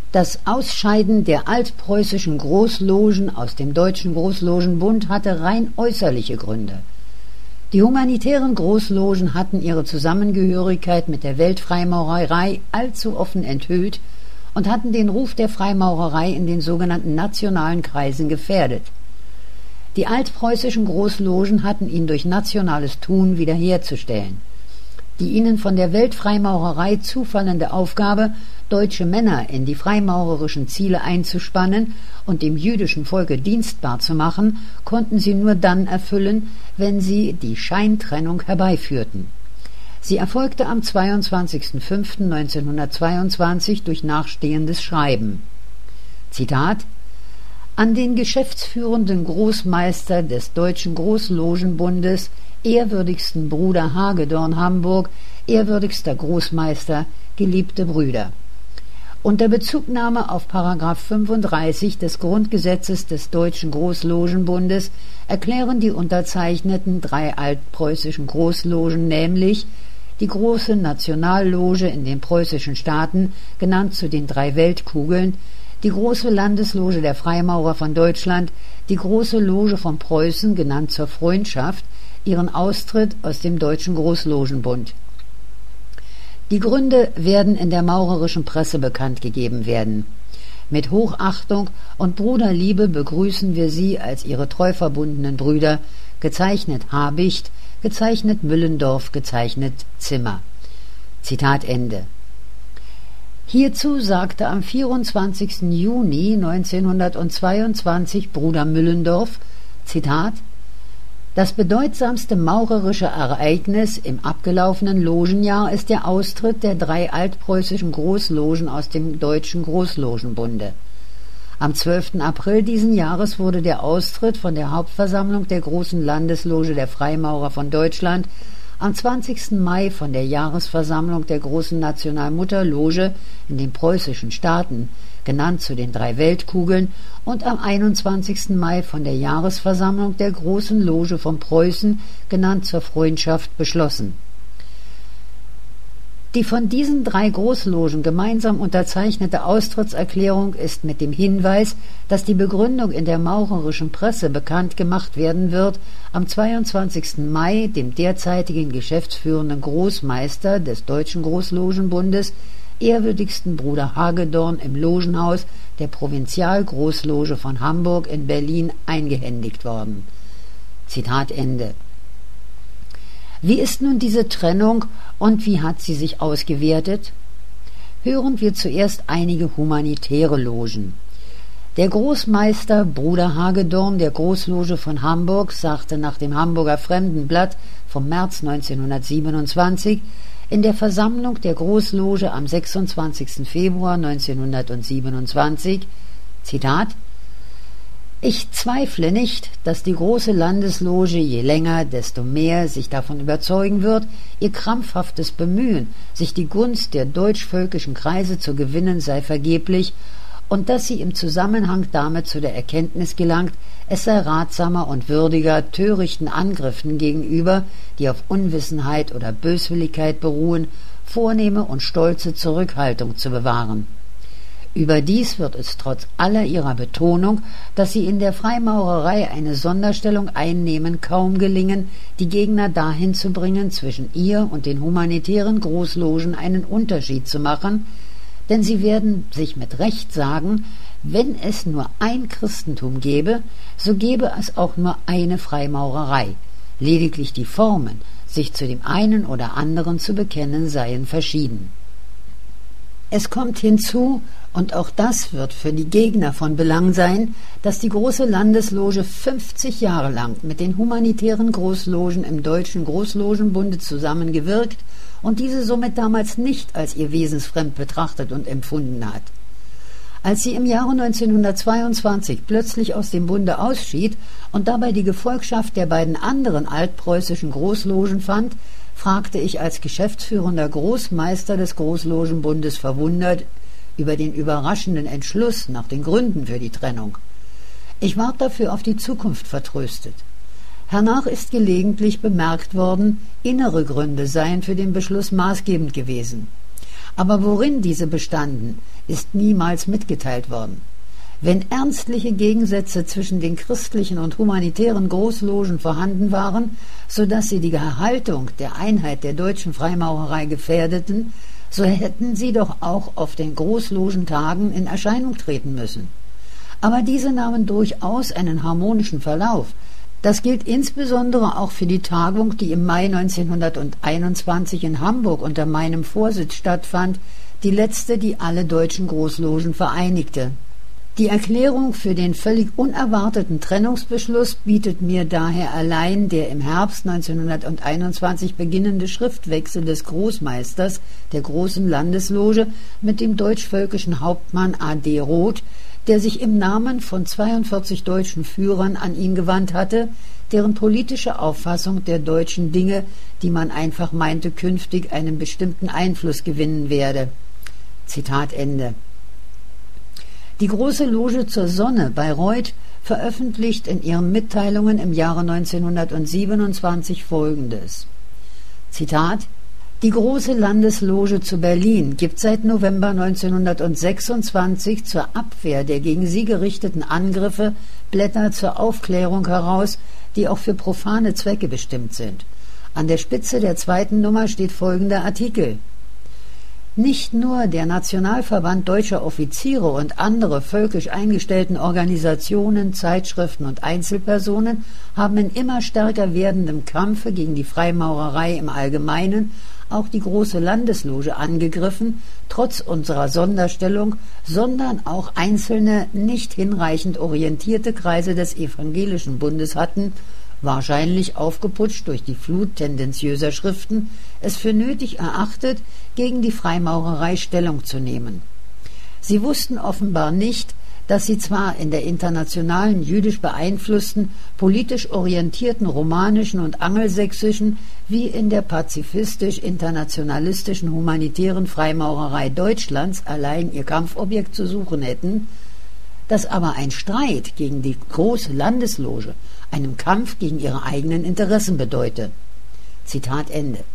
Das Ausscheiden der altpreußischen Großlogen aus dem Deutschen Großlogenbund hatte rein äußerliche Gründe. Die humanitären Großlogen hatten ihre Zusammengehörigkeit mit der Weltfreimaurerei allzu offen enthüllt und hatten den Ruf der Freimaurerei in den sogenannten nationalen Kreisen gefährdet. Die altpreußischen Großlogen hatten ihn durch nationales Tun wiederherzustellen. Die ihnen von der Weltfreimaurerei zufallende Aufgabe, deutsche Männer in die freimaurerischen Ziele einzuspannen und dem jüdischen Volke dienstbar zu machen, konnten sie nur dann erfüllen, wenn sie die Scheintrennung herbeiführten. Sie erfolgte am 22.05.1922 durch nachstehendes Schreiben. Zitat: An den geschäftsführenden Großmeister des Deutschen Großlogenbundes, ehrwürdigsten Bruder Hagedorn, Hamburg, ehrwürdigster Großmeister, geliebte Brüder. Unter Bezugnahme auf § 35 des Grundgesetzes des Deutschen Großlogenbundes erklären die unterzeichneten 3 altpreußischen Großlogen, nämlich die Große Nationalloge in den preußischen Staaten, genannt zu den 3 Weltkugeln, die Große Landesloge der Freimaurer von Deutschland, die Große Loge von Preußen, genannt zur Freundschaft, ihren Austritt aus dem Deutschen Großlogenbund. Die Gründe werden in der maurerischen Presse bekannt gegeben werden. Mit Hochachtung und Bruderliebe begrüßen wir Sie als Ihre treu verbundenen Brüder, gezeichnet Habicht, gezeichnet Müllendorf, gezeichnet Zimmer. Zitat Ende. Hierzu sagte am 24. Juni 1922 Bruder Müllendorf, Zitat: Das bedeutsamste maurerische Ereignis im abgelaufenen Logenjahr ist der Austritt der 3 altpreußischen Großlogen aus dem Deutschen Großlogenbunde. Am 12. April diesen Jahres wurde der Austritt von der Hauptversammlung der Großen Landesloge der Freimaurer von Deutschland, am 20. Mai von der Jahresversammlung der Großen Nationalmutterloge in den preußischen Staaten, genannt zu den 3 Weltkugeln, und am 21. Mai von der Jahresversammlung der Großen Loge von Preußen, genannt zur Freundschaft, beschlossen. Die von diesen 3 Großlogen gemeinsam unterzeichnete Austrittserklärung ist mit dem Hinweis, dass die Begründung in der maurerischen Presse bekannt gemacht werden wird, am 22. Mai dem derzeitigen geschäftsführenden Großmeister des Deutschen Großlogenbundes, ehrwürdigsten Bruder Hagedorn, im Logenhaus der Provinzialgroßloge von Hamburg in Berlin eingehändigt worden. Zitat Ende. Wie ist nun diese Trennung und wie hat sie sich ausgewertet? Hören wir zuerst einige humanitäre Logen. Der Großmeister Bruder Hagedorn der Großloge von Hamburg sagte nach dem Hamburger Fremdenblatt vom März 1927 in der Versammlung der Großloge am 26. Februar 1927, Zitat: Ich zweifle nicht, dass die Große Landesloge je länger, desto mehr sich davon überzeugen wird, ihr krampfhaftes Bemühen, sich die Gunst der deutschvölkischen Kreise zu gewinnen, sei vergeblich, und dass sie im Zusammenhang damit zu der Erkenntnis gelangt, es sei ratsamer und würdiger, törichten Angriffen gegenüber, die auf Unwissenheit oder Böswilligkeit beruhen, vornehme und stolze Zurückhaltung zu bewahren. Überdies wird es trotz aller ihrer Betonung, dass sie in der Freimaurerei eine Sonderstellung einnehmen, kaum gelingen, die Gegner dahin zu bringen, zwischen ihr und den humanitären Großlogen einen Unterschied zu machen, denn sie werden sich mit Recht sagen, wenn es nur ein Christentum gäbe, so gäbe es auch nur eine Freimaurerei. Lediglich die Formen, sich zu dem einen oder anderen zu bekennen, seien verschieden. Es kommt hinzu, und auch das wird für die Gegner von Belang sein, dass die Große Landesloge 50 Jahre lang mit den humanitären Großlogen im Deutschen Großlogenbunde zusammengewirkt und diese somit damals nicht als ihr wesensfremd betrachtet und empfunden hat. Als sie im Jahre 1922 plötzlich aus dem Bunde ausschied und dabei die Gefolgschaft der beiden anderen altpreußischen Großlogen fand, fragte ich als geschäftsführender Großmeister des Großlogenbundes verwundert über den überraschenden Entschluss nach den Gründen für die Trennung. Ich ward dafür auf die Zukunft vertröstet. Hernach ist gelegentlich bemerkt worden, innere Gründe seien für den Beschluss maßgebend gewesen. Aber worin diese bestanden, ist niemals mitgeteilt worden. Wenn ernstliche Gegensätze zwischen den christlichen und humanitären Großlogen vorhanden waren, so dass sie die Erhaltung der Einheit der deutschen Freimaurerei gefährdeten, so hätten sie doch auch auf den Großlogentagen in Erscheinung treten müssen. Aber diese nahmen durchaus einen harmonischen Verlauf. Das gilt insbesondere auch für die Tagung, die im Mai 1921 in Hamburg unter meinem Vorsitz stattfand, die letzte, die alle deutschen Großlogen vereinigte. Die Erklärung für den völlig unerwarteten Trennungsbeschluss bietet mir daher allein der im Herbst 1921 beginnende Schriftwechsel des Großmeisters der Großen Landesloge mit dem deutschvölkischen Hauptmann A.D. Roth, der sich im Namen von 42 deutschen Führern an ihn gewandt hatte, deren politische Auffassung der deutschen Dinge, die man einfach meinte, künftig einen bestimmten Einfluss gewinnen werde. Zitat Ende. Die Große Loge zur Sonne Bayreuth veröffentlicht in ihren Mitteilungen im Jahre 1927 Folgendes. Zitat: Die Große Landesloge zu Berlin gibt seit November 1926 zur Abwehr der gegen sie gerichteten Angriffe Blätter zur Aufklärung heraus, die auch für profane Zwecke bestimmt sind. An der Spitze der 2. Nummer steht folgender Artikel: Nicht nur der Nationalverband deutscher Offiziere und andere völkisch eingestellten Organisationen, Zeitschriften und Einzelpersonen haben in immer stärker werdendem Kampfe gegen die Freimaurerei im Allgemeinen auch die Große Landesloge angegriffen, trotz unserer Sonderstellung, sondern auch einzelne, nicht hinreichend orientierte Kreise des Evangelischen Bundes hatten, wahrscheinlich aufgeputscht durch die Flut tendenziöser Schriften, es für nötig erachtet, gegen die Freimaurerei Stellung zu nehmen. Sie wussten offenbar nicht, dass sie zwar in der internationalen jüdisch beeinflussten, politisch orientierten romanischen und angelsächsischen wie in der pazifistisch-internationalistischen humanitären Freimaurerei Deutschlands allein ihr Kampfobjekt zu suchen hätten, dass aber ein Streit gegen die Große Landesloge einem Kampf gegen ihre eigenen Interessen bedeute. Zitat Ende.